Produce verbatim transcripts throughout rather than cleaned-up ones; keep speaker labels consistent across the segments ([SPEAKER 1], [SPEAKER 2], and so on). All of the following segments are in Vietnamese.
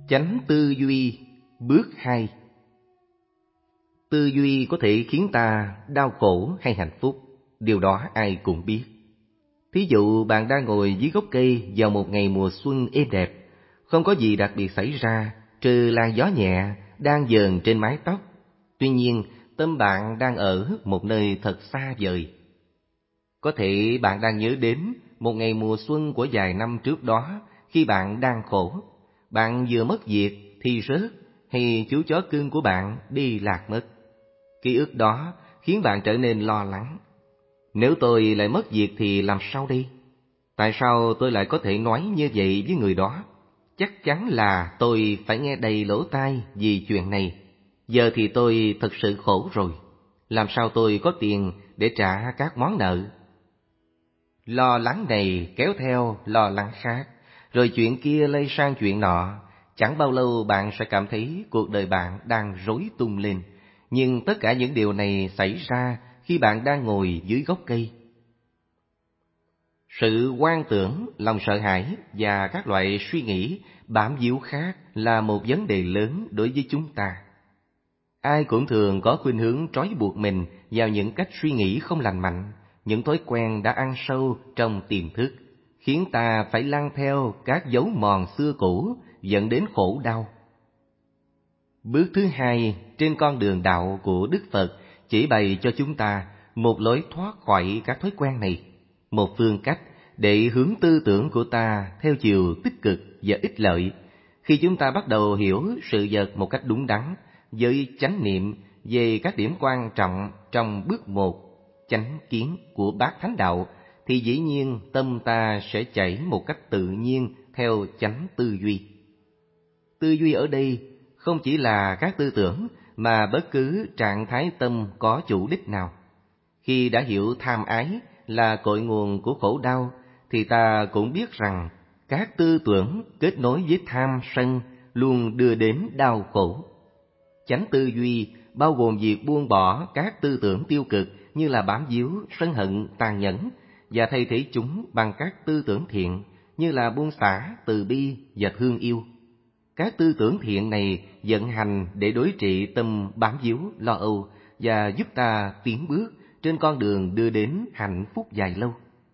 [SPEAKER 1] Chánh tư duy bước hai. Tư duy có thể khiến ta đau khổ hay hạnh phúc, điều đó ai cũng biết. Thí dụ bạn đang ngồi dưới gốc cây vào một ngày mùa xuân êm đẹp, không có gì đặc biệt xảy ra trừ làn gió nhẹ đang dờn trên mái tóc. Tuy nhiên, tâm bạn đang ở một nơi thật xa vời. Có thể bạn đang nhớ đến một ngày mùa xuân của vài năm trước đó, khi bạn đang khổ, bạn vừa mất việc thì rớt, hay chú chó cưng của bạn đi lạc mất. Ký ức đó khiến bạn trở nên lo lắng. Nếu tôi lại mất việc thì làm sao đây? Tại sao tôi lại có thể nói như vậy với người đó? Chắc chắn là tôi phải nghe đầy lỗ tai vì chuyện này. Giờ thì tôi thật sự khổ rồi. Làm sao tôi có tiền để trả các món nợ? Lo lắng này kéo theo lo lắng khác, rồi chuyện kia lây sang chuyện nọ. Chẳng bao lâu bạn sẽ cảm thấy cuộc đời bạn đang rối tung lên. Nhưng tất cả những điều này xảy ra khi bạn đang ngồi dưới gốc cây. Sự hoang tưởng, lòng sợ hãi và các loại suy nghĩ bám víu khác là một vấn đề lớn đối với chúng ta. Ai cũng thường có khuynh hướng trói buộc mình vào những cách suy nghĩ không lành mạnh, những thói quen đã ăn sâu trong tiềm thức, khiến ta phải lăn theo các dấu mòn xưa cũ, dẫn đến khổ đau. Bước thứ hai trên con đường đạo của Đức Phật chỉ bày cho chúng ta một lối thoát khỏi các thói quen này, một phương cách để hướng tư tưởng của ta theo chiều tích cực và ích lợi. Khi chúng ta bắt đầu hiểu sự vật một cách đúng đắn, với chánh niệm về các điểm quan trọng trong bước một, chánh kiến của Bát Thánh Đạo, thì dĩ nhiên tâm ta sẽ chảy một cách tự nhiên theo chánh tư duy. Tư duy ở đây không chỉ là các tư tưởng, mà bất cứ trạng thái tâm có chủ đích nào. Khi đã hiểu tham ái là cội nguồn của khổ đau, thì ta cũng biết rằng các tư tưởng kết nối với tham sân luôn đưa đến đau khổ. Chánh tư duy bao gồm việc buông bỏ các tư tưởng tiêu cực như là bám víu, sân hận, tàn nhẫn, và thay thế chúng bằng các tư tưởng thiện như là buông xả, từ bi và thương yêu. Các tư tưởng thiện này vận hành để đối trị tâm bám víu, lo âu và giúp ta tiến bước trên con đường đưa đến hạnh phúc dài lâu.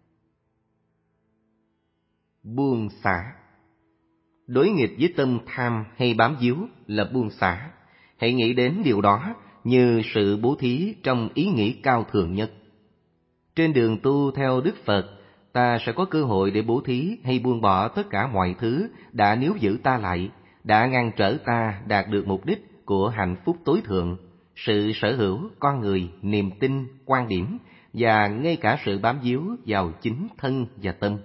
[SPEAKER 1] Buông xả. Đối nghịch với tâm tham hay bám víu là buông xả. Hãy nghĩ đến điều đó như sự bố thí trong ý nghĩ cao thượng nhất. Trên đường tu theo Đức Phật, ta sẽ có cơ hội để bố thí hay buông bỏ tất cả mọi thứ đã níu giữ ta lại, đã ngăn trở ta đạt được mục đích của hạnh phúc tối thượng, sự sở hữu con người, niềm tin, quan điểm và ngay cả sự bám víu vào chính thân và tâm.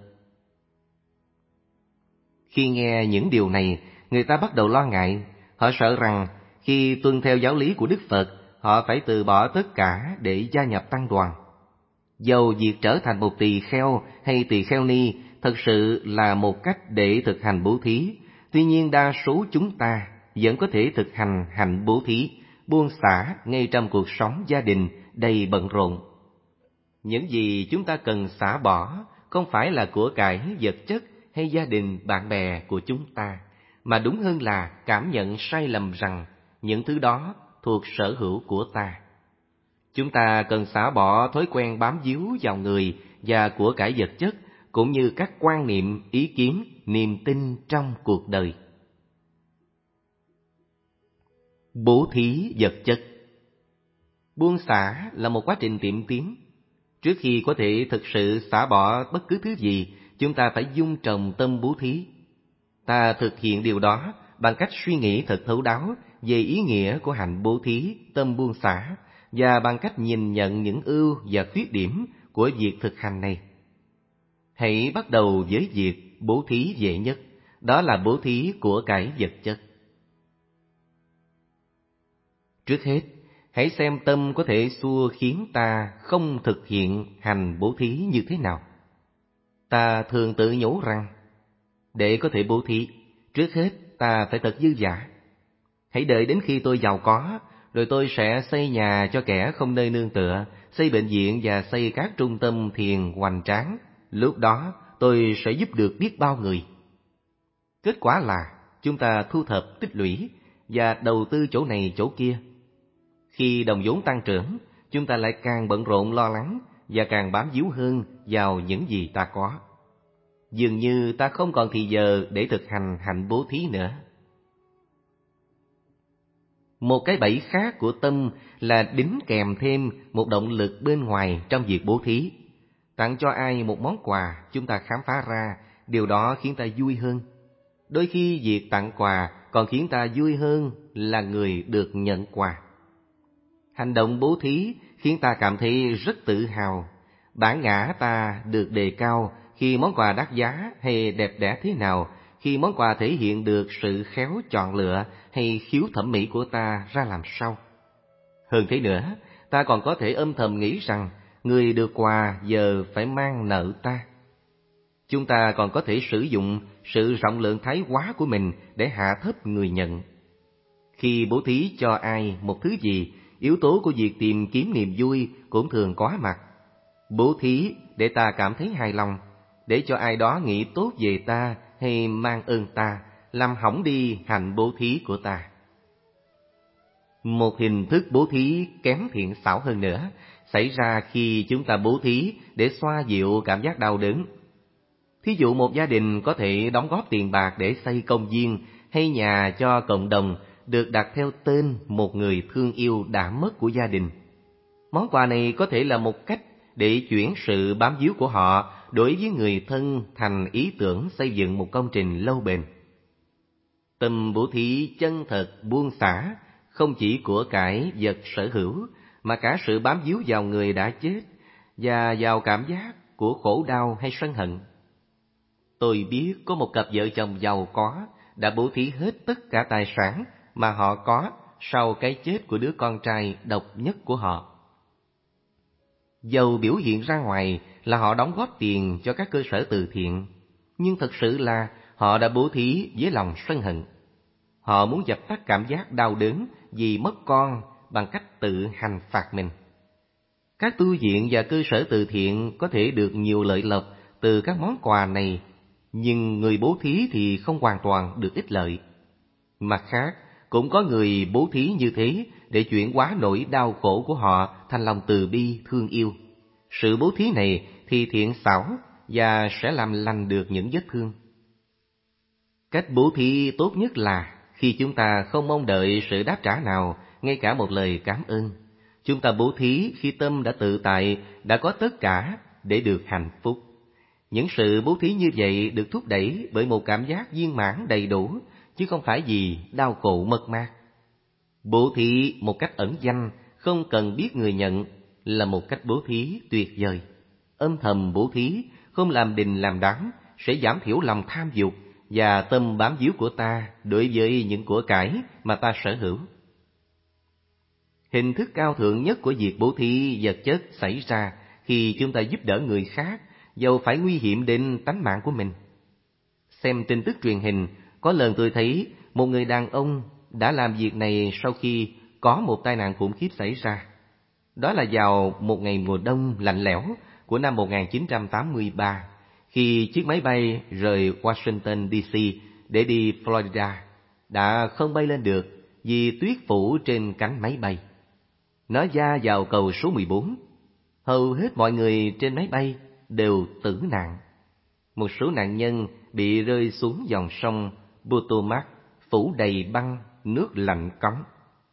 [SPEAKER 1] Khi nghe những điều này, người ta bắt đầu lo ngại. Họ sợ rằng khi tuân theo giáo lý của Đức Phật, họ phải từ bỏ tất cả để gia nhập tăng đoàn. Dầu việc trở thành một tỳ kheo hay tỳ kheo ni thật sự là một cách để thực hành bố thí, tuy nhiên đa số chúng ta vẫn có thể thực hành hạnh bố thí, buông xả ngay trong cuộc sống gia đình đầy bận rộn. Những gì chúng ta cần xả bỏ không phải là của cải vật chất hay gia đình bạn bè của chúng ta, mà đúng hơn là cảm nhận sai lầm rằng những thứ đó thuộc sở hữu của ta. Chúng ta cần xả bỏ thói quen bám víu vào người và của cải vật chất, cũng như các quan niệm, ý kiến, niềm tin trong cuộc đời. Bố thí vật chất. Buông xả là một quá trình tiệm tiến. Trước khi có thể thực sự xả bỏ bất cứ thứ gì, chúng ta phải dung trồng tâm bố thí. Ta thực hiện điều đó bằng cách suy nghĩ thật thấu đáo về ý nghĩa của hạnh bố thí, tâm buông xả, và bằng cách nhìn nhận những ưu và khuyết điểm của việc thực hành này. Hãy bắt đầu với việc bố thí dễ nhất, đó là bố thí của cải vật chất. Trước hết, hãy xem tâm có thể xua khiến ta không thực hiện hành bố thí như thế nào. Ta thường tự nhủ rằng, để có thể bố thí, trước hết ta phải thật dư dả. Hãy đợi đến khi tôi giàu có, rồi tôi sẽ xây nhà cho kẻ không nơi nương tựa, xây bệnh viện và xây các trung tâm thiền hoành tráng. Lúc đó tôi sẽ giúp được biết bao người. Kết quả là chúng ta thu thập tích lũy và đầu tư chỗ này chỗ kia. Khi đồng vốn tăng trưởng, chúng ta lại càng bận rộn lo lắng và càng bám víu hơn vào những gì ta có. Dường như ta không còn thì giờ để thực hành hạnh bố thí nữa. Một cái bẫy khác của tâm là đính kèm thêm một động lực bên ngoài trong việc bố thí. Tặng cho ai một món quà, chúng ta khám phá ra điều đó khiến ta vui hơn. Đôi khi việc tặng quà còn khiến ta vui hơn là người được nhận quà. Hành động bố thí khiến ta cảm thấy rất tự hào. Bản ngã ta được đề cao khi món quà đắt giá hay đẹp đẽ thế nào, khi món quà thể hiện được sự khéo chọn lựa hay khiếu thẩm mỹ của ta ra làm sao. Hơn thế nữa, ta còn có thể âm thầm nghĩ rằng người được quà giờ phải mang nợ ta. Chúng ta còn có thể sử dụng sự rộng lượng thái quá của mình để hạ thấp người nhận. Khi bố thí cho ai một thứ gì, yếu tố của việc tìm kiếm niềm vui cũng thường có mặt. Bố thí để ta cảm thấy hài lòng, để cho ai đó nghĩ tốt về ta hay mang ơn ta, làm hỏng đi hạnh bố thí của ta. Một hình thức bố thí kém thiện xảo hơn nữa xảy ra khi chúng ta bố thí để xoa dịu cảm giác đau đớn. Thí dụ một gia đình có thể đóng góp tiền bạc để xây công viên hay nhà cho cộng đồng được đặt theo tên một người thương yêu đã mất của gia đình. Món quà này có thể là một cách để chuyển sự bám víu của họ đối với người thân thành ý tưởng xây dựng một công trình lâu bền. Tâm bố thí chân thật buông xả không chỉ của cải vật sở hữu, mà cả sự bám víu vào người đã chết và vào cảm giác của khổ đau hay sân hận. Tôi biết có một cặp vợ chồng giàu có đã bố thí hết tất cả tài sản mà họ có sau cái chết của đứa con trai độc nhất của họ. Dầu biểu hiện ra ngoài là họ đóng góp tiền cho các cơ sở từ thiện, nhưng thực sự là họ đã bố thí với lòng sân hận. Họ muốn dập tắt cảm giác đau đớn vì mất con bằng cách tự hành phạt mình. Các tu viện và cơ sở từ thiện có thể được nhiều lợi lộc từ các món quà này, nhưng người bố thí thì không hoàn toàn được ích lợi. Mặt khác, cũng có người bố thí như thế để chuyển hóa nỗi đau khổ của họ thành lòng từ bi, thương yêu. Sự bố thí này thì thiện xảo và sẽ làm lành được những vết thương. Cách bố thí tốt nhất là khi chúng ta không mong đợi sự đáp trả nào, ngay cả một lời cảm ơn. Chúng ta bố thí khi tâm đã tự tại, đã có tất cả để được hạnh phúc. Những sự bố thí như vậy được thúc đẩy bởi một cảm giác viên mãn đầy đủ, chứ không phải vì đau khổ mất mát. Bố thí một cách ẩn danh, không cần biết người nhận, là một cách bố thí tuyệt vời. Âm thầm bố thí, không làm đình làm đám, sẽ giảm thiểu lòng tham dục và tâm bám víu của ta đối với những của cải mà ta sở hữu. Hình thức cao thượng nhất của việc bố thí vật chất xảy ra khi chúng ta giúp đỡ người khác, dầu phải nguy hiểm đến tánh mạng của mình. Xem tin tức truyền hình, có lần tôi thấy một người đàn ông đã làm việc này sau khi có một tai nạn khủng khiếp xảy ra. Đó là vào một ngày mùa đông lạnh lẽo của năm một nghìn chín trăm tám mươi ba, khi chiếc máy bay rời Washington đê xê để đi Florida đã không bay lên được vì tuyết phủ trên cánh máy bay. Nó va vào cầu số mười bốn. Hầu hết mọi người trên máy bay đều tử nạn. Một số nạn nhân bị rơi xuống dòng sông Potomac phủ đầy băng, nước lạnh cống.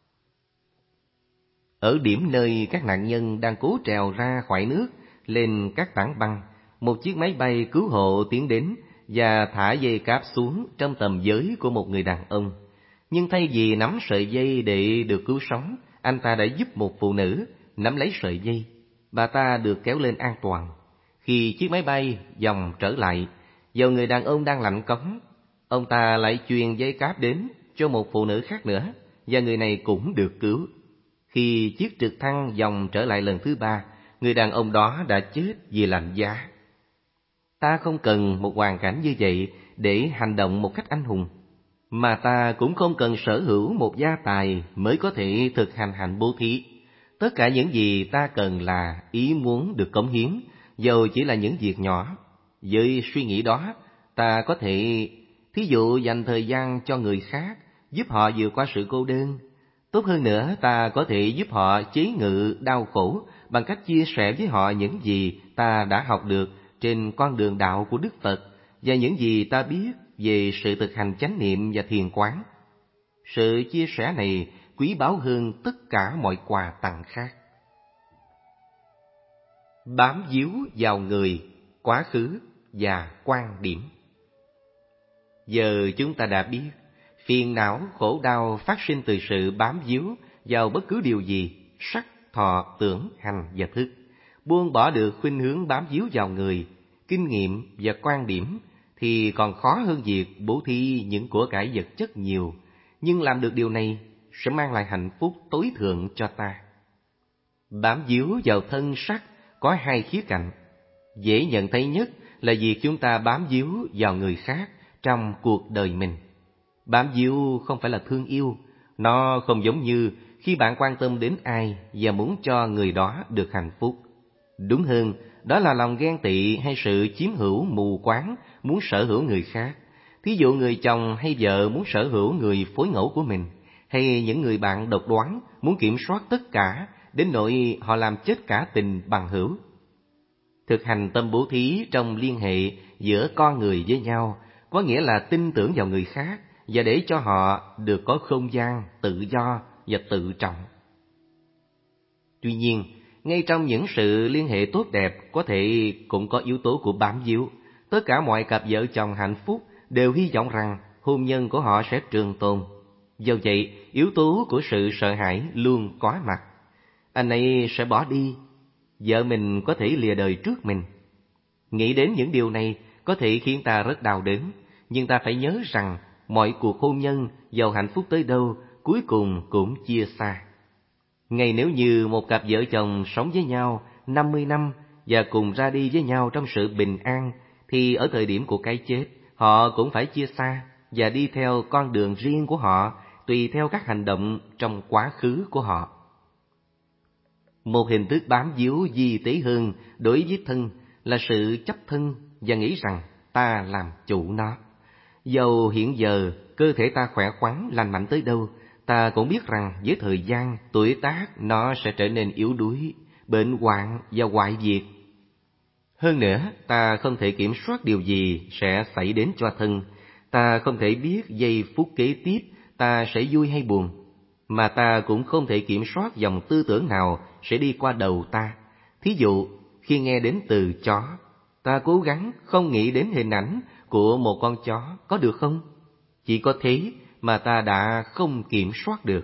[SPEAKER 1] Ở điểm nơi các nạn nhân đang cố trèo ra khỏi nước lên các tảng băng, một chiếc máy bay cứu hộ tiến đến và thả dây cáp xuống trong tầm với của một người đàn ông. Nhưng thay vì nắm sợi dây để được cứu sống, anh ta đã giúp một phụ nữ nắm lấy sợi dây. Bà ta được kéo lên an toàn. Khi chiếc máy bay vòng trở lại, vào người đàn ông đang lạnh cống, ông ta lại truyền dây cáp đến cho một phụ nữ khác nữa, và người này cũng được cứu. Khi chiếc trực thăng vòng trở lại lần thứ ba, người đàn ông đó đã chết vì lạnh giá. Ta không cần một hoàn cảnh như vậy để hành động một cách anh hùng, mà ta cũng không cần sở hữu một gia tài mới có thể thực hành hạnh bố thí. Tất cả những gì ta cần là ý muốn được cống hiến, dầu chỉ là những việc nhỏ. Với suy nghĩ đó, ta có thể Thí dụ dành thời gian cho người khác, giúp họ vượt qua sự cô đơn. Tốt hơn nữa, ta có thể giúp họ chế ngự đau khổ bằng cách chia sẻ với họ những gì ta đã học được trên con đường đạo của Đức Phật và những gì ta biết về sự thực hành chánh niệm và thiền quán. Sự chia sẻ này quý báu hơn tất cả mọi quà tặng khác. Bám víu vào người, quá khứ và quan điểm. Giờ chúng ta đã biết, phiền não, khổ đau phát sinh từ sự bám víu vào bất cứ điều gì, sắc, thọ, tưởng, hành và thức. Buông bỏ được khuynh hướng bám víu vào người, kinh nghiệm và quan điểm thì còn khó hơn việc bố thí những của cải vật chất nhiều, nhưng làm được điều này sẽ mang lại hạnh phúc tối thượng cho ta. Bám víu vào thân sắc có hai khía cạnh. Dễ nhận thấy nhất là việc chúng ta bám víu vào người khác trong cuộc đời mình. Bám víu không phải là thương yêu, nó không giống như khi bạn quan tâm đến ai và muốn cho người đó được hạnh phúc. Đúng hơn, đó là lòng ghen tị hay sự chiếm hữu mù quáng muốn sở hữu người khác. Thí dụ người chồng hay vợ muốn sở hữu người phối ngẫu của mình, hay những người bạn độc đoán muốn kiểm soát tất cả đến nỗi họ làm chết cả tình bằng hữu. Thực hành tâm bố thí trong liên hệ giữa con người với nhau có nghĩa là tin tưởng vào người khác và để cho họ được có không gian tự do và tự trọng. Tuy nhiên, ngay trong những sự liên hệ tốt đẹp có thể cũng có yếu tố của bám víu. Tất cả mọi cặp vợ chồng hạnh phúc đều hy vọng rằng hôn nhân của họ sẽ trường tồn. Do vậy, yếu tố của sự sợ hãi luôn có mặt. Anh ấy sẽ bỏ đi, vợ mình có thể lìa đời trước mình. Nghĩ đến những điều này có thể khiến ta rất đau đớn, nhưng ta phải nhớ rằng mọi cuộc hôn nhân giàu hạnh phúc tới đâu cuối cùng cũng chia xa. Ngay nếu như một cặp vợ chồng sống với nhau năm mươi năm và cùng ra đi với nhau trong sự bình an, thì ở thời điểm của cái chết, họ cũng phải chia xa và đi theo con đường riêng của họ, tùy theo các hành động trong quá khứ của họ. Một hình thức bám víu vi tế hơn đối với thân là sự chấp thân và nghĩ rằng ta làm chủ nó. Dầu hiện giờ cơ thể ta khỏe khoắn, lành mạnh tới đâu, ta cũng biết rằng với thời gian, tuổi tác nó sẽ trở nên yếu đuối, bệnh hoạn và hoại diệt. Hơn nữa, ta không thể kiểm soát điều gì sẽ xảy đến cho thân. Ta không thể biết giây phút kế tiếp ta sẽ vui hay buồn, mà ta cũng không thể kiểm soát dòng tư tưởng nào sẽ đi qua đầu ta. Thí dụ, khi nghe đến từ chó, ta cố gắng không nghĩ đến hình ảnh của một con chó, có được không? Chỉ có thế mà ta đã không kiểm soát được.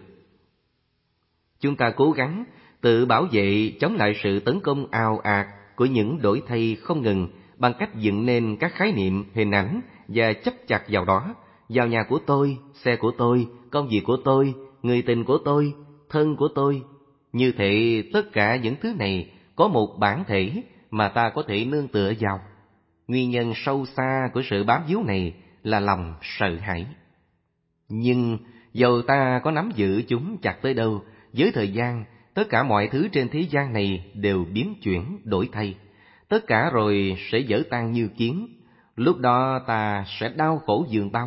[SPEAKER 1] Chúng ta cố gắng tự bảo vệ chống lại sự tấn công ào ạt của những đổi thay không ngừng bằng cách dựng nên các khái niệm, hình ảnh và chấp chặt vào đó, vào nhà của tôi, xe của tôi, công việc của tôi, người tình của tôi, thân của tôi. Như thế tất cả những thứ này có một bản thể mà ta có thể nương tựa vào. Nguyên nhân sâu xa của sự bám víu này là lòng sợ hãi. Nhưng dầu ta có nắm giữ chúng chặt tới đâu, với thời gian, tất cả mọi thứ trên thế gian này đều biến chuyển, đổi thay. Tất cả rồi sẽ vỡ tan như kiến, lúc đó ta sẽ đau khổ dường bao.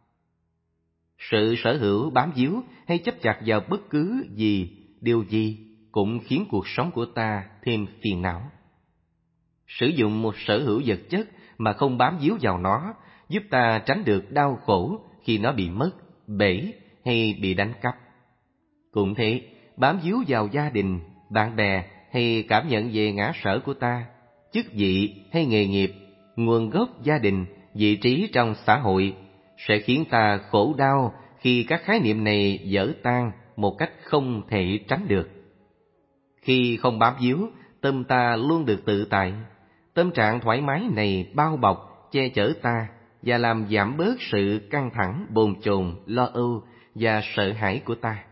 [SPEAKER 1] Sự sở hữu, bám víu hay chấp chặt vào bất cứ gì, điều gì cũng khiến cuộc sống của ta thêm phiền não. Sử dụng một sở hữu vật chất mà không bám víu vào nó giúp ta tránh được đau khổ khi nó bị mất, bể hay bị đánh cắp. Cũng thế, bám víu vào gia đình, bạn bè hay cảm nhận về ngã sở của ta, chức vị hay nghề nghiệp, nguồn gốc gia đình, vị trí trong xã hội sẽ khiến ta khổ đau khi các khái niệm này vỡ tan một cách không thể tránh được. Khi không bám víu, tâm ta luôn được tự tại. Tâm trạng thoải mái này bao bọc, che chở ta và làm giảm bớt sự căng thẳng, bồn chồn, lo âu và sợ hãi của ta.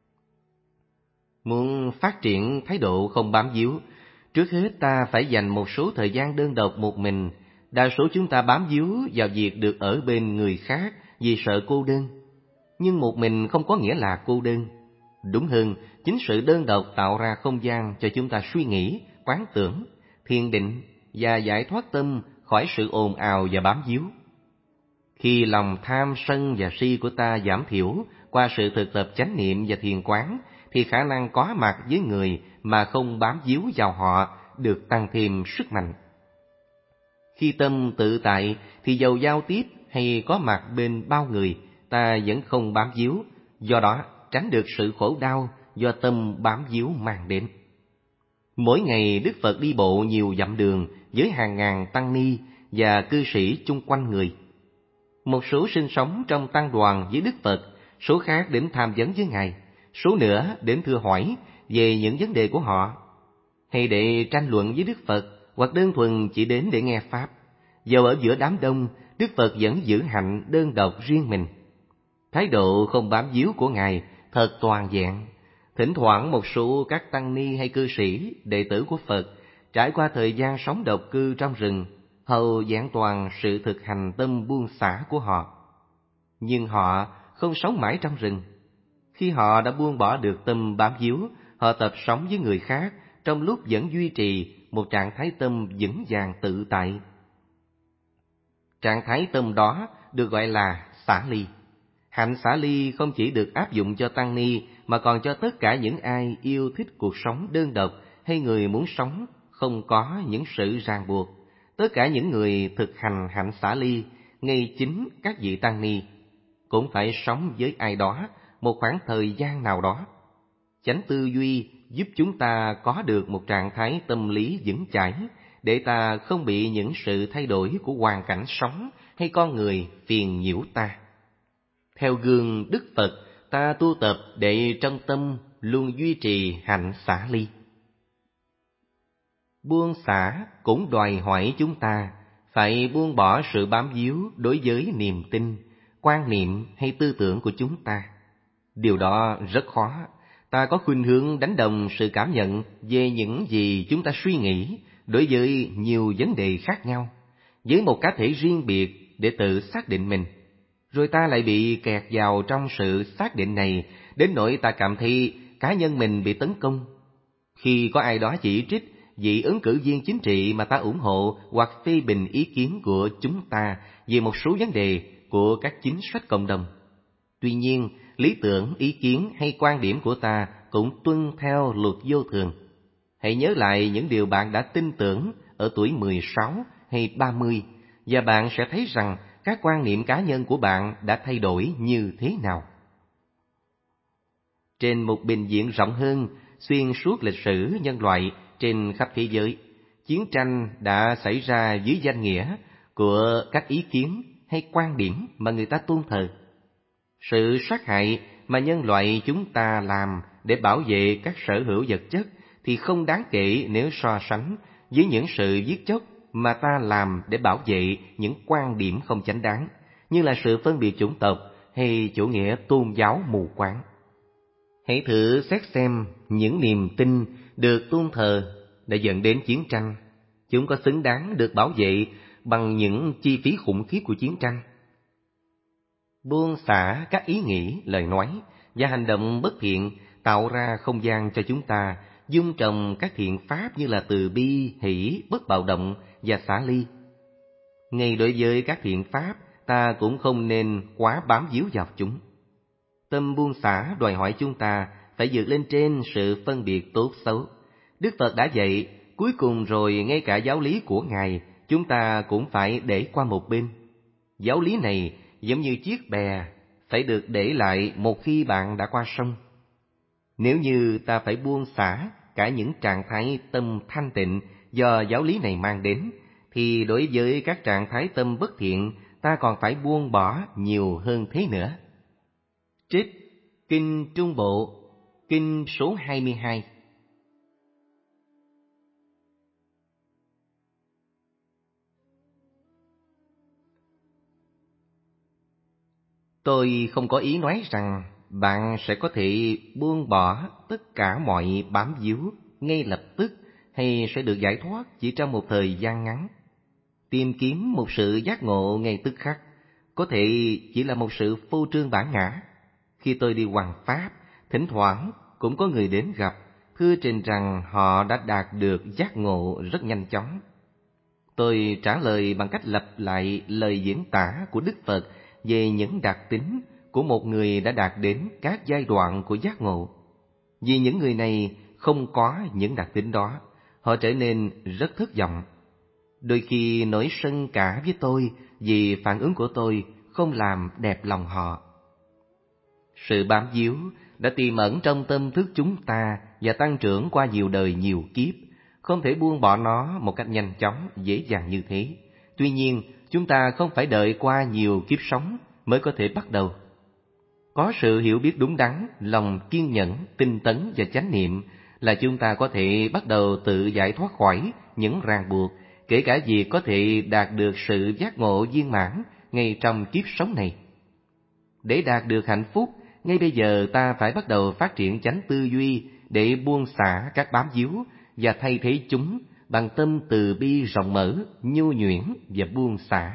[SPEAKER 1] Muốn phát triển thái độ không bám víu, trước hết ta phải dành một số thời gian đơn độc một mình. Đa số chúng ta bám víu vào việc được ở bên người khác vì sợ cô đơn. Nhưng một mình không có nghĩa là cô đơn. Đúng hơn, chính sự đơn độc tạo ra không gian cho chúng ta suy nghĩ, quán tưởng, thiền định và giải thoát tâm khỏi sự ồn ào và bám víu. Khi lòng tham sân và si của ta giảm thiểu qua sự thực tập chánh niệm và thiền quán, thì khả năng có mặt với người mà không bám víu vào họ được tăng thêm sức mạnh. Khi tâm tự tại thì dầu giao tiếp hay có mặt bên bao người, ta vẫn không bám víu, do đó tránh được sự khổ đau do tâm bám víu mang đến. Mỗi ngày Đức Phật đi bộ nhiều dặm đường với hàng ngàn tăng ni và cư sĩ chung quanh người. Một số sinh sống trong tăng đoàn với Đức Phật, số khác đến tham vấn với Ngài, số nữa đến thưa hỏi về những vấn đề của họ, hay để tranh luận với Đức Phật, hoặc đơn thuần chỉ đến để nghe Pháp. Dầu ở giữa đám đông, Đức Phật vẫn giữ hạnh đơn độc riêng mình. Thái độ không bám víu của Ngài thật toàn vẹn. Thỉnh thoảng một số các tăng ni hay cư sĩ, đệ tử của Phật, trải qua thời gian sống độc cư trong rừng, hầu giảng toàn sự thực hành tâm buông xả của họ. Nhưng họ không sống mãi trong rừng. Khi họ đã buông bỏ được tâm bám víu, họ tập sống với người khác trong lúc vẫn duy trì một trạng thái tâm vững vàng tự tại. Trạng thái tâm đó được gọi là xả ly. Hạnh xả ly không chỉ được áp dụng cho tăng ni mà còn cho tất cả những ai yêu thích cuộc sống đơn độc hay người muốn sống không có những sự ràng buộc. Tất cả những người thực hành hạnh xả ly, ngay chính các vị tăng ni, cũng phải sống với ai đó một khoảng thời gian nào đó. Chánh tư duy giúp chúng ta có được một trạng thái tâm lý vững chãi, để ta không bị những sự thay đổi của hoàn cảnh sống hay con người phiền nhiễu ta. Theo gương Đức Phật, ta tu tập để trong tâm luôn duy trì hạnh xả ly. Buông xả cũng đòi hỏi chúng ta phải buông bỏ sự bám víu đối với niềm tin, quan niệm hay tư tưởng của chúng ta. Điều đó rất khó. Ta có khuynh hướng đánh đồng sự cảm nhận về những gì chúng ta suy nghĩ đối với nhiều vấn đề khác nhau, với một cá thể riêng biệt để tự xác định mình. Rồi ta lại bị kẹt vào trong sự xác định này, đến nỗi ta cảm thấy cá nhân mình bị tấn công. Khi có ai đó chỉ trích vị ứng cử viên chính trị mà ta ủng hộ hoặc phê bình ý kiến của chúng ta về một số vấn đề của các chính sách cộng đồng. Tuy nhiên, lý tưởng, ý kiến hay quan điểm của ta cũng tuân theo luật vô thường. Hãy nhớ lại những điều bạn đã tin tưởng ở tuổi mười sáu hay ba mươi, và bạn sẽ thấy rằng các quan niệm cá nhân của bạn đã thay đổi như thế nào. Trên một bình diện rộng hơn, xuyên suốt lịch sử nhân loại trên khắp thế giới, chiến tranh đã xảy ra dưới danh nghĩa của các ý kiến hay quan điểm mà người ta tôn thờ. Sự sát hại mà nhân loại chúng ta làm để bảo vệ các sở hữu vật chất thì không đáng kể nếu so sánh với những sự giết chóc mà ta làm để bảo vệ những quan điểm không chánh đáng, như là sự phân biệt chủng tộc hay chủ nghĩa tôn giáo mù quáng. Hãy thử xét xem những niềm tin được tôn thờ đã dẫn đến chiến tranh, chúng có xứng đáng được bảo vệ bằng những chi phí khủng khiếp của chiến tranh? Buông xả các ý nghĩ, lời nói và hành động bất thiện tạo ra không gian cho chúng ta dung trồng các thiện pháp như là từ bi, hỷ, bất bạo động và xả ly. Ngay đối với các thiện pháp, ta cũng không nên quá bám víu vào chúng. Tâm buông xả đòi hỏi chúng ta phải vượt lên trên sự phân biệt tốt xấu. Đức Phật đã dạy, cuối cùng rồi ngay cả giáo lý của Ngài chúng ta cũng phải để qua một bên. Giáo lý này giống như chiếc bè phải được để lại một khi bạn đã qua sông. Nếu như ta phải buông xả cả những trạng thái tâm thanh tịnh do giáo lý này mang đến, thì đối với các trạng thái tâm bất thiện, ta còn phải buông bỏ nhiều hơn thế nữa. Trích Kinh Trung Bộ, Kinh số hai mươi hai. Tôi không có ý nói rằng bạn sẽ có thể buông bỏ tất cả mọi bám víu ngay lập tức hay sẽ được giải thoát chỉ trong một thời gian ngắn. Tìm kiếm một sự giác ngộ ngay tức khắc có thể chỉ là một sự phô trương bản ngã. Khi tôi đi hoằng pháp, thỉnh thoảng cũng có người đến gặp, thưa trình rằng họ đã đạt được giác ngộ rất nhanh chóng. Tôi trả lời bằng cách lặp lại lời diễn tả của Đức Phật về những đặc tính của một người đã đạt đến các giai đoạn của giác ngộ. Vì những người này không có những đặc tính đó, họ trở nên rất thất vọng. Đôi khi nổi sân cả với tôi vì phản ứng của tôi không làm đẹp lòng họ. Sự bám víu đã tiềm ẩn trong tâm thức chúng ta và tăng trưởng qua nhiều đời nhiều kiếp, không thể buông bỏ nó một cách nhanh chóng, dễ dàng như thế. Tuy nhiên, chúng ta không phải đợi qua nhiều kiếp sống mới có thể bắt đầu. Có sự hiểu biết đúng đắn, lòng kiên nhẫn, tinh tấn và chánh niệm là chúng ta có thể bắt đầu tự giải thoát khỏi những ràng buộc, kể cả việc có thể đạt được sự giác ngộ viên mãn ngay trong kiếp sống này. Để đạt được hạnh phúc, ngay bây giờ ta phải bắt đầu phát triển chánh tư duy để buông xả các bám víu và thay thế chúng bằng tâm từ bi rộng mở, nhu nhuyễn và buông xả.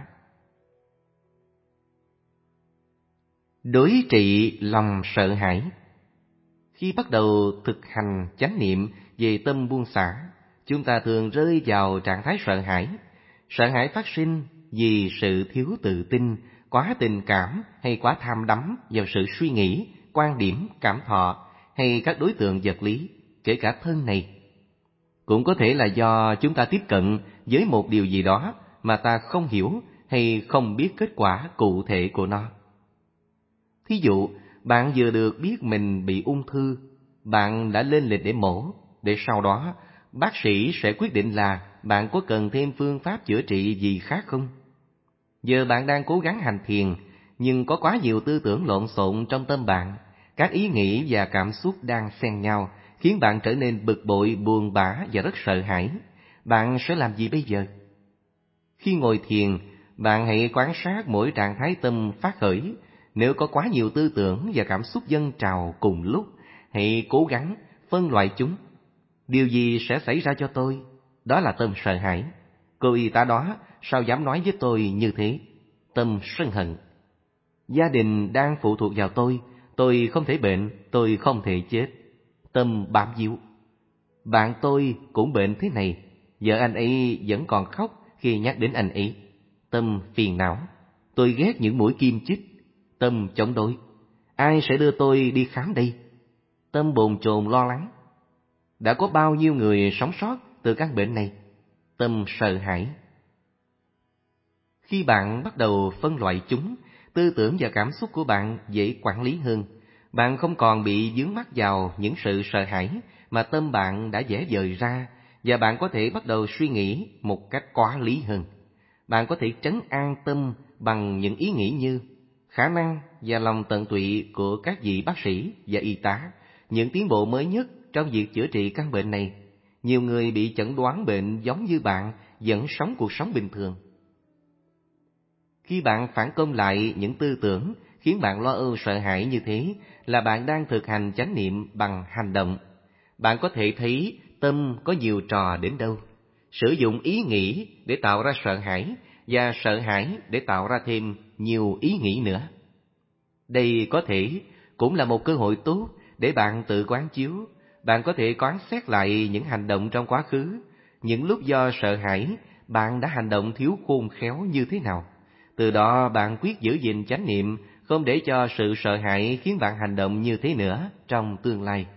[SPEAKER 1] Đối trị lòng sợ hãi. Khi bắt đầu thực hành chánh niệm về tâm buông xả, chúng ta thường rơi vào trạng thái sợ hãi. Sợ hãi phát sinh vì sự thiếu tự tin, quá tình cảm hay quá tham đắm vào sự suy nghĩ, quan điểm, cảm thọ hay các đối tượng vật lý, kể cả thân này. Cũng có thể là do chúng ta tiếp cận với một điều gì đó mà ta không hiểu hay không biết kết quả cụ thể của nó. Thí dụ, bạn vừa được biết mình bị ung thư, bạn đã lên lịch để mổ, để sau đó bác sĩ sẽ quyết định là bạn có cần thêm phương pháp chữa trị gì khác không? Giờ bạn đang cố gắng hành thiền, nhưng có quá nhiều tư tưởng lộn xộn trong tâm bạn, các ý nghĩ và cảm xúc đang xen nhau, khiến bạn trở nên bực bội, buồn bã và rất sợ hãi. Bạn sẽ làm gì bây giờ? Khi ngồi thiền, bạn hãy quan sát mỗi trạng thái tâm phát khởi. Nếu có quá nhiều tư tưởng và cảm xúc dâng trào cùng lúc, hãy cố gắng phân loại chúng. Điều gì sẽ xảy ra cho tôi? Đó là tâm sợ hãi. Cô y tá đó sao dám nói với tôi như thế? Tâm sân hận. Gia đình đang phụ thuộc vào tôi, tôi không thể bệnh, tôi không thể chết. Tâm bám víu. Bạn tôi cũng bệnh thế này, vợ anh ấy vẫn còn khóc khi nhắc đến anh ấy. Tâm phiền não. Tôi ghét những mũi kim chích. Tâm chống đối. Ai sẽ đưa tôi đi khám đây? Tâm bồn chồn lo lắng. Đã có bao nhiêu người sống sót từ căn bệnh này? Tâm sợ hãi. Khi bạn bắt đầu phân loại chúng, tư tưởng và cảm xúc của bạn dễ quản lý hơn. Bạn không còn bị vướng mắc vào những sự sợ hãi mà tâm bạn đã vẽ vời ra, và bạn có thể bắt đầu suy nghĩ một cách có lý hơn. Bạn có thể trấn an tâm bằng những ý nghĩ như khả năng và lòng tận tụy của các vị bác sĩ và y tá, những tiến bộ mới nhất trong việc chữa trị căn bệnh này. Nhiều người bị chẩn đoán bệnh giống như bạn vẫn sống cuộc sống bình thường. Khi bạn phản công lại những tư tưởng khiến bạn lo âu sợ hãi như thế, là bạn đang thực hành chánh niệm bằng hành động. Bạn có thể thấy tâm có nhiều trò đến đâu. Sử dụng ý nghĩ để tạo ra sợ hãi, và sợ hãi để tạo ra thêm nhiều ý nghĩ nữa. Đây có thể cũng là một cơ hội tốt để bạn tự quán chiếu. Bạn có thể quán xét lại những hành động trong quá khứ, những lúc do sợ hãi bạn đã hành động thiếu khôn khéo như thế nào. Từ đó bạn quyết giữ gìn chánh niệm, không để cho sự sợ hãi khiến bạn hành động như thế nữa trong tương lai.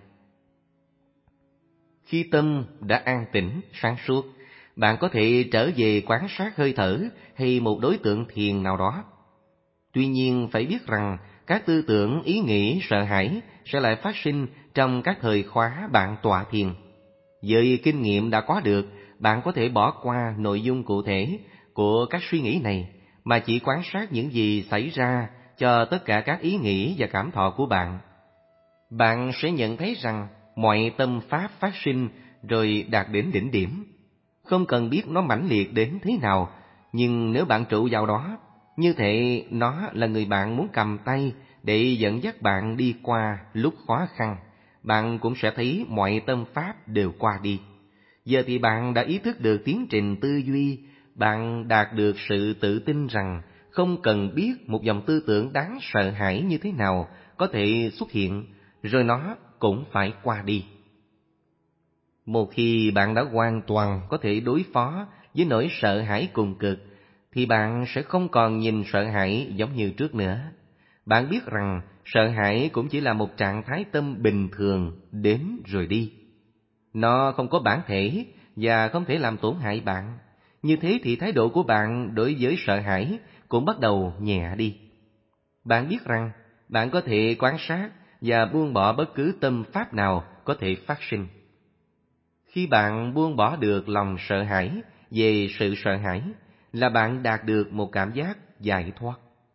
[SPEAKER 1] Khi tâm đã an tĩnh, sáng suốt, bạn có thể trở về quan sát hơi thở hay một đối tượng thiền nào đó. Tuy nhiên phải biết rằng các tư tưởng, ý nghĩ, sợ hãi sẽ lại phát sinh trong các thời khóa bạn tọa thiền. Với kinh nghiệm đã có được, bạn có thể bỏ qua nội dung cụ thể của các suy nghĩ này, mà chỉ quan sát những gì xảy ra cho tất cả các ý nghĩ và cảm thọ của bạn. Bạn sẽ nhận thấy rằng mọi tâm pháp phát sinh rồi đạt đến đỉnh điểm. Không cần biết nó mãnh liệt đến thế nào, nhưng nếu bạn trụ vào đó, như thể nó là người bạn muốn cầm tay để dẫn dắt bạn đi qua lúc khó khăn, bạn cũng sẽ thấy mọi tâm pháp đều qua đi. Giờ thì bạn đã ý thức được tiến trình tư duy, bạn đạt được sự tự tin rằng không cần biết một dòng tư tưởng đáng sợ hãi như thế nào có thể xuất hiện, rồi nó cũng phải qua đi. Một khi bạn đã hoàn toàn có thể đối phó với nỗi sợ hãi cùng cực, thì bạn sẽ không còn nhìn sợ hãi giống như trước nữa. Bạn biết rằng sợ hãi cũng chỉ là một trạng thái tâm bình thường đến rồi đi. Nó không có bản thể và không thể làm tổn hại bạn. Như thế thì thái độ của bạn đối với sợ hãi cũng bắt đầu nhẹ đi. Bạn biết rằng bạn có thể quan sát và buông bỏ bất cứ tâm pháp nào có thể phát sinh. Khi bạn buông bỏ được lòng sợ hãi về sự sợ hãi, là bạn đạt được một cảm giác giải thoát.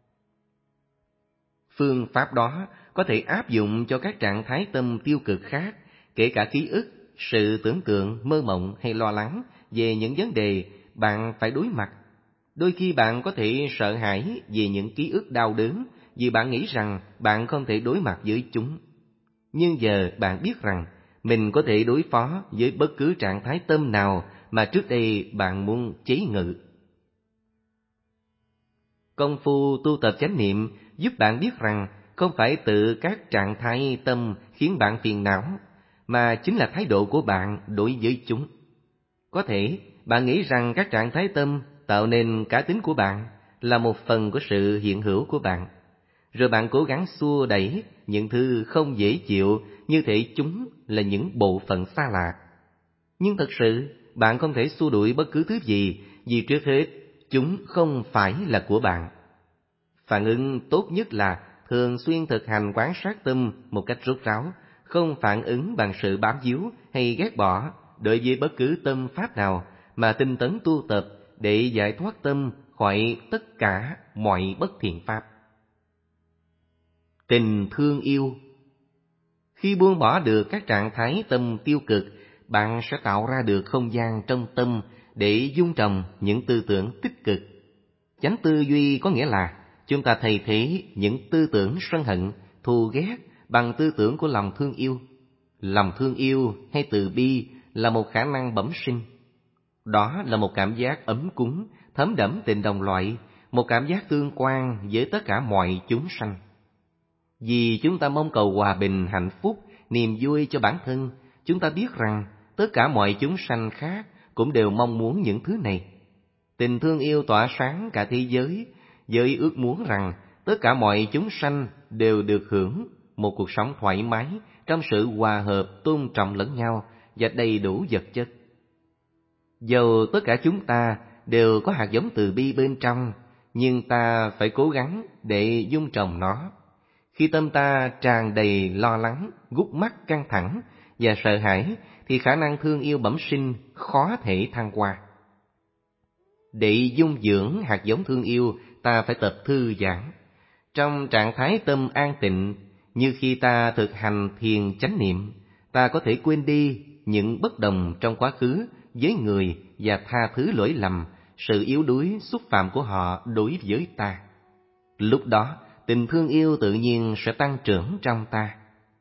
[SPEAKER 1] Phương pháp đó có thể áp dụng cho các trạng thái tâm tiêu cực khác, kể cả ký ức, sự tưởng tượng, mơ mộng hay lo lắng về những vấn đề bạn phải đối mặt. Đôi khi bạn có thể sợ hãi về những ký ức đau đớn vì bạn nghĩ rằng bạn không thể đối mặt với chúng. Nhưng giờ bạn biết rằng mình có thể đối phó với bất cứ trạng thái tâm nào mà trước đây bạn muốn chế ngự. Công phu tu tập chánh niệm giúp bạn biết rằng không phải tự các trạng thái tâm khiến bạn phiền não, mà chính là thái độ của bạn đối với chúng. Có thể bạn nghĩ rằng các trạng thái tâm tạo nên cá tính của bạn, là một phần của sự hiện hữu của bạn. Rồi bạn cố gắng xua đẩy những thứ không dễ chịu như thể chúng là những bộ phận xa lạ. Nhưng thật sự, bạn không thể xua đuổi bất cứ thứ gì, vì trước hết, chúng không phải là của bạn. Phản ứng tốt nhất là thường xuyên thực hành quan sát tâm một cách rốt ráo, không phản ứng bằng sự bám víu hay ghét bỏ đối với bất cứ tâm pháp nào, mà tinh tấn tu tập để giải thoát tâm khỏi tất cả mọi bất thiện pháp. Tình thương yêu. Khi buông bỏ được các trạng thái tâm tiêu cực, bạn sẽ tạo ra được không gian trong tâm để dung trồng những tư tưởng tích cực. Chánh tư duy có nghĩa là chúng ta thay thế những tư tưởng sân hận, thù ghét bằng tư tưởng của lòng thương yêu. Lòng thương yêu hay từ bi là một khả năng bẩm sinh. Đó là một cảm giác ấm cúng, thấm đẫm tình đồng loại, một cảm giác tương quan với tất cả mọi chúng sanh. Vì chúng ta mong cầu hòa bình, hạnh phúc, niềm vui cho bản thân, chúng ta biết rằng tất cả mọi chúng sanh khác cũng đều mong muốn những thứ này. Tình thương yêu tỏa sáng cả thế giới, với ước muốn rằng tất cả mọi chúng sanh đều được hưởng một cuộc sống thoải mái trong sự hòa hợp, tôn trọng lẫn nhau và đầy đủ vật chất. Dầu tất cả chúng ta đều có hạt giống từ bi bên trong, nhưng ta phải cố gắng để dung trồng nó. Khi tâm ta tràn đầy lo lắng, gút mắt, căng thẳng và sợ hãi, thì khả năng thương yêu bẩm sinh khó thể thăng hoa. Để dung dưỡng hạt giống thương yêu, ta phải tập thư giãn. Trong trạng thái tâm an tịnh, như khi ta thực hành thiền chánh niệm, ta có thể quên đi những bất đồng trong quá khứ với người và tha thứ lỗi lầm, sự yếu đuối, xúc phạm của họ đối với ta. Lúc đó, tình thương yêu tự nhiên sẽ tăng trưởng trong ta.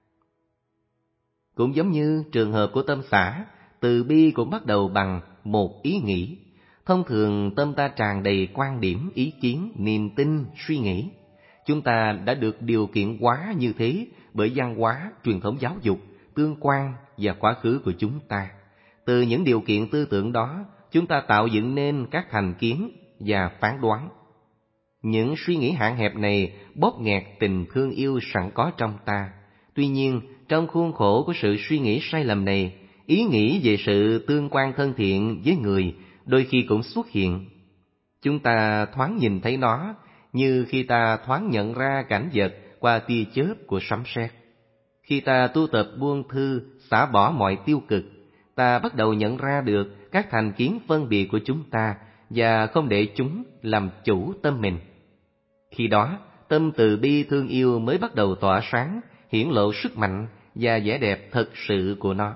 [SPEAKER 1] Cũng giống như trường hợp của tâm xả, từ bi cũng bắt đầu bằng một ý nghĩ. Thông thường tâm ta tràn đầy quan điểm, ý kiến, niềm tin, suy nghĩ. Chúng ta đã được điều kiện hóa như thế bởi văn hóa, truyền thống giáo dục, tương quan và quá khứ của chúng ta. Từ những điều kiện tư tưởng đó, chúng ta tạo dựng nên các thành kiến và phán đoán. Những suy nghĩ hạn hẹp này bóp nghẹt tình thương yêu sẵn có trong ta. Tuy nhiên, trong khuôn khổ của sự suy nghĩ sai lầm này, ý nghĩ về sự tương quan thân thiện với người đôi khi cũng xuất hiện. Chúng ta thoáng nhìn thấy nó, như khi ta thoáng nhận ra cảnh vật qua tia chớp của sấm sét. Khi ta tu tập buông thư, xả bỏ mọi tiêu cực, ta bắt đầu nhận ra được các thành kiến phân biệt của chúng ta và không để chúng làm chủ tâm mình. Khi đó, tâm từ bi thương yêu mới bắt đầu tỏa sáng, hiển lộ sức mạnh và vẻ đẹp thật sự của nó.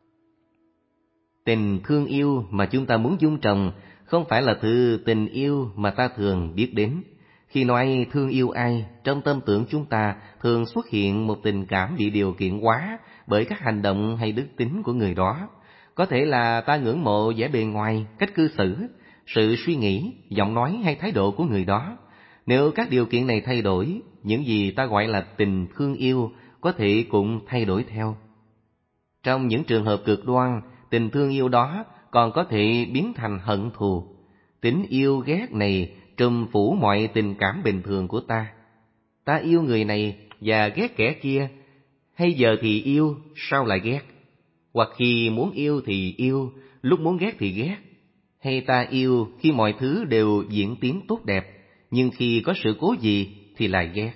[SPEAKER 1] Tình thương yêu mà chúng ta muốn dung trồng không phải là thứ tình yêu mà ta thường biết đến. Khi nói thương yêu ai, trong tâm tưởng chúng ta thường xuất hiện một tình cảm bị điều kiện hóa bởi các hành động hay đức tính của người đó. Có thể là ta ngưỡng mộ vẻ bề ngoài, cách cư xử, sự suy nghĩ, giọng nói hay thái độ của người đó. Nếu các điều kiện này thay đổi, những gì ta gọi là tình thương yêu có thể cũng thay đổi theo. Trong những trường hợp cực đoan, tình thương yêu đó còn có thể biến thành hận thù. Tính yêu ghét này trùm phủ mọi tình cảm bình thường của ta. Ta yêu người này và ghét kẻ kia, hay giờ thì yêu, sau lại ghét. Hoặc khi muốn yêu thì yêu, lúc muốn ghét thì ghét. Hay ta yêu khi mọi thứ đều diễn tiến tốt đẹp, nhưng khi có sự cố gì thì lại ghét.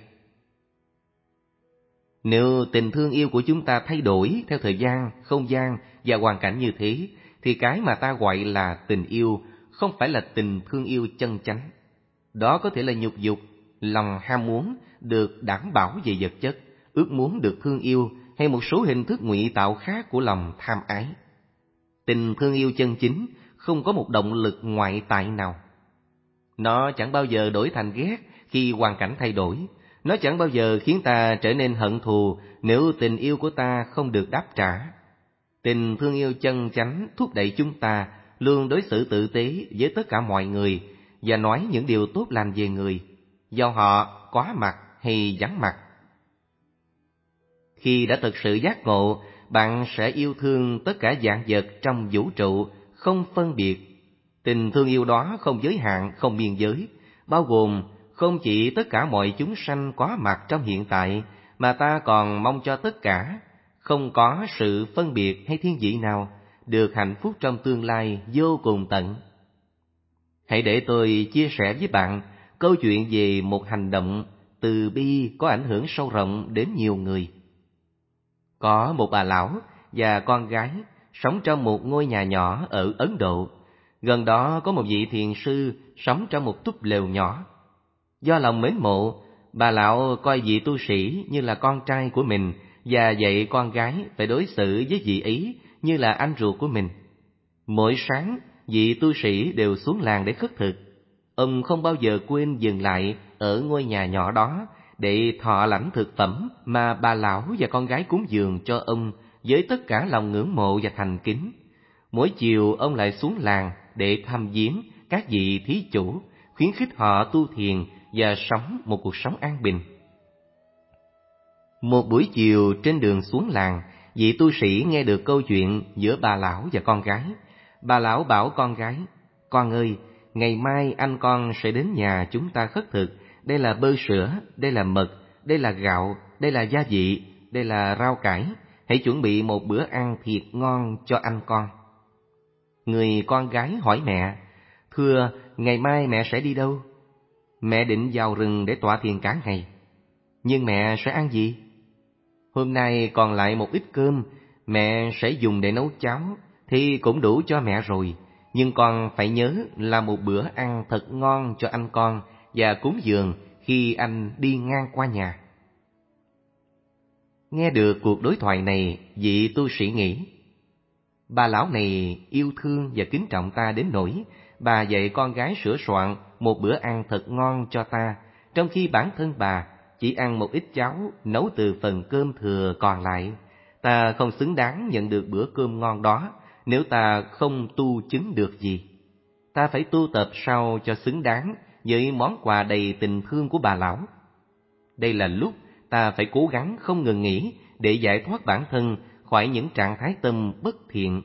[SPEAKER 1] Nếu tình thương yêu của chúng ta thay đổi theo thời gian, không gian và hoàn cảnh như thế, thì cái mà ta gọi là tình yêu không phải là tình thương yêu chân chánh. Đó có thể là nhục dục, lòng ham muốn được đảm bảo về vật chất, ước muốn được thương yêu hay một số hình thức ngụy tạo khác của lòng tham ái. Tình thương yêu chân chính không có một động lực ngoại tại nào. Nó chẳng bao giờ đổi thành ghét khi hoàn cảnh thay đổi. Nó chẳng bao giờ khiến ta trở nên hận thù nếu tình yêu của ta không được đáp trả. Tình thương yêu chân chánh thúc đẩy chúng ta luôn đối xử tử tế với tất cả mọi người và nói những điều tốt lành về người, do họ có mặt hay vắng mặt. Khi đã thực sự giác ngộ, bạn sẽ yêu thương tất cả vạn vật trong vũ trụ, không phân biệt. Tình thương yêu đó không giới hạn, không biên giới, bao gồm không chỉ tất cả mọi chúng sanh có mặt trong hiện tại, mà ta còn mong cho tất cả, không có sự phân biệt hay thiên vị nào, được hạnh phúc trong tương lai vô cùng tận. Hãy để tôi chia sẻ với bạn câu chuyện về một hành động từ bi có ảnh hưởng sâu rộng đến nhiều người. Có một bà lão và con gái sống trong một ngôi nhà nhỏ ở Ấn Độ. Gần đó có một vị thiền sư sống trong một túp lều nhỏ. Do lòng mến mộ, bà lão coi vị tu sĩ như là con trai của mình và dạy con gái phải đối xử với vị ấy như là anh ruột của mình. Mỗi sáng, vị tu sĩ đều xuống làng để khất thực. Ông không bao giờ quên dừng lại ở ngôi nhà nhỏ đó để thọ lãnh thực phẩm mà bà lão và con gái cúng dường cho ông với tất cả lòng ngưỡng mộ và thành kính. Mỗi chiều ông lại xuống làng để thăm viếng các vị thí chủ, khuyến khích họ tu thiền và sống một cuộc sống an bình. Một buổi chiều trên đường xuống làng, vị tu sĩ nghe được câu chuyện giữa bà lão và con gái. Bà lão bảo con gái: "Con ơi, ngày mai anh con sẽ đến nhà chúng ta khất thực. Đây là bơ sữa, đây là mật, đây là gạo, đây là gia vị, đây là rau cải. Hãy chuẩn bị một bữa ăn thiệt ngon cho anh con." Người con gái hỏi mẹ: "Thưa, ngày mai mẹ sẽ đi đâu?" "Mẹ định vào rừng để tọa thiền cả ngày." "Nhưng mẹ sẽ ăn gì?" "Hôm nay còn lại một ít cơm, mẹ sẽ dùng để nấu cháo, thì cũng đủ cho mẹ rồi. Nhưng con phải nhớ là một bữa ăn thật ngon cho anh con và cúng dường khi anh đi ngang qua nhà." Nghe được cuộc đối thoại này, vị tu sĩ nghĩ: bà lão này yêu thương và kính trọng ta đến nỗi bà dạy con gái sửa soạn một bữa ăn thật ngon cho ta, trong khi bản thân bà chỉ ăn một ít cháo nấu từ phần cơm thừa còn lại. Ta không xứng đáng nhận được bữa cơm ngon đó nếu ta không tu chứng được gì. Ta phải tu tập sao cho xứng đáng với món quà đầy tình thương của bà lão. Đây là lúc ta phải cố gắng không ngừng nghỉ để giải thoát bản thân khỏi những trạng thái tâm bất thiện.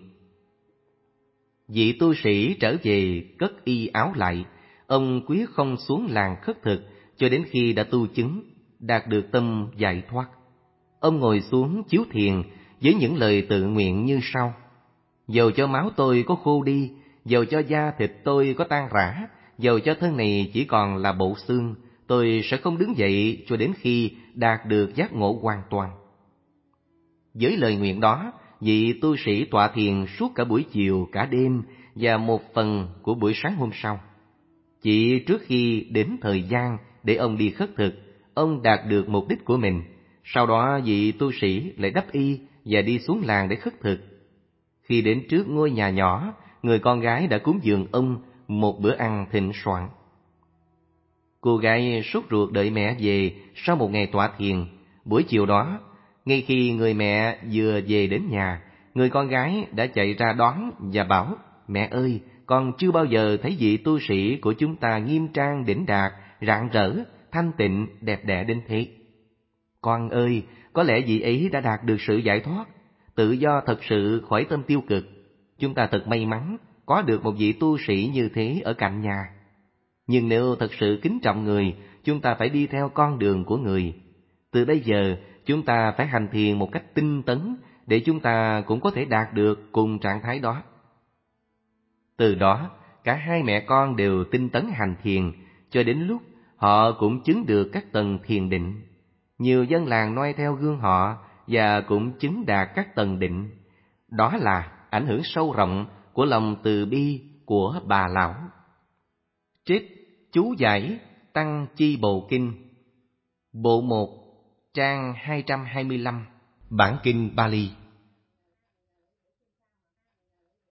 [SPEAKER 1] Vị tu sĩ trở về cất y áo lại. Ông quyết không xuống làng khất thực cho đến khi đã tu chứng, đạt được tâm giải thoát. Ông ngồi xuống chiếu thiền với những lời tự nguyện như sau: "Dầu cho máu tôi có khô đi, dầu cho da thịt tôi có tan rã, dầu cho thân này chỉ còn là bộ xương, tôi sẽ không đứng dậy cho đến khi đạt được giác ngộ hoàn toàn." Với lời nguyện đó, vị tu sĩ tọa thiền suốt cả buổi chiều, cả đêm và một phần của buổi sáng hôm sau. Chỉ trước khi đến thời gian để ông đi khất thực, ông đạt được mục đích của mình. Sau đó vị tu sĩ lại đắp y và đi xuống làng để khất thực. Khi đến trước ngôi nhà nhỏ, người con gái đã cúng dường ông một bữa ăn thịnh soạn. Cô gái sốt ruột đợi mẹ về sau một ngày tọa thiền. Buổi chiều đó, ngay khi người mẹ vừa về đến nhà, người con gái đã chạy ra đón và bảo: "Mẹ ơi, con chưa bao giờ thấy vị tu sĩ của chúng ta nghiêm trang đỉnh đạt, rạng rỡ, thanh tịnh, đẹp đẽ đến thế. Con ơi, có lẽ vị ấy đã đạt được sự giải thoát, tự do thật sự khỏi tâm tiêu cực. Chúng ta thật may mắn có được một vị tu sĩ như thế ở cạnh nhà. Nhưng nếu thật sự kính trọng người, chúng ta phải đi theo con đường của người. Từ bây giờ, chúng ta phải hành thiền một cách tinh tấn để chúng ta cũng có thể đạt được cùng trạng thái đó. Từ đó, cả hai mẹ con đều tinh tấn hành thiền, cho đến lúc họ cũng chứng được các tầng thiền định. Nhiều dân làng noi theo gương họ và cũng chứng đạt các tầng định. Đó là ảnh hưởng sâu rộng của lòng từ bi của bà lão. Trích chú giải Tăng Chi Bộ Kinh, Bộ một, trang hai trăm hai mươi lăm, bản kinh Pali.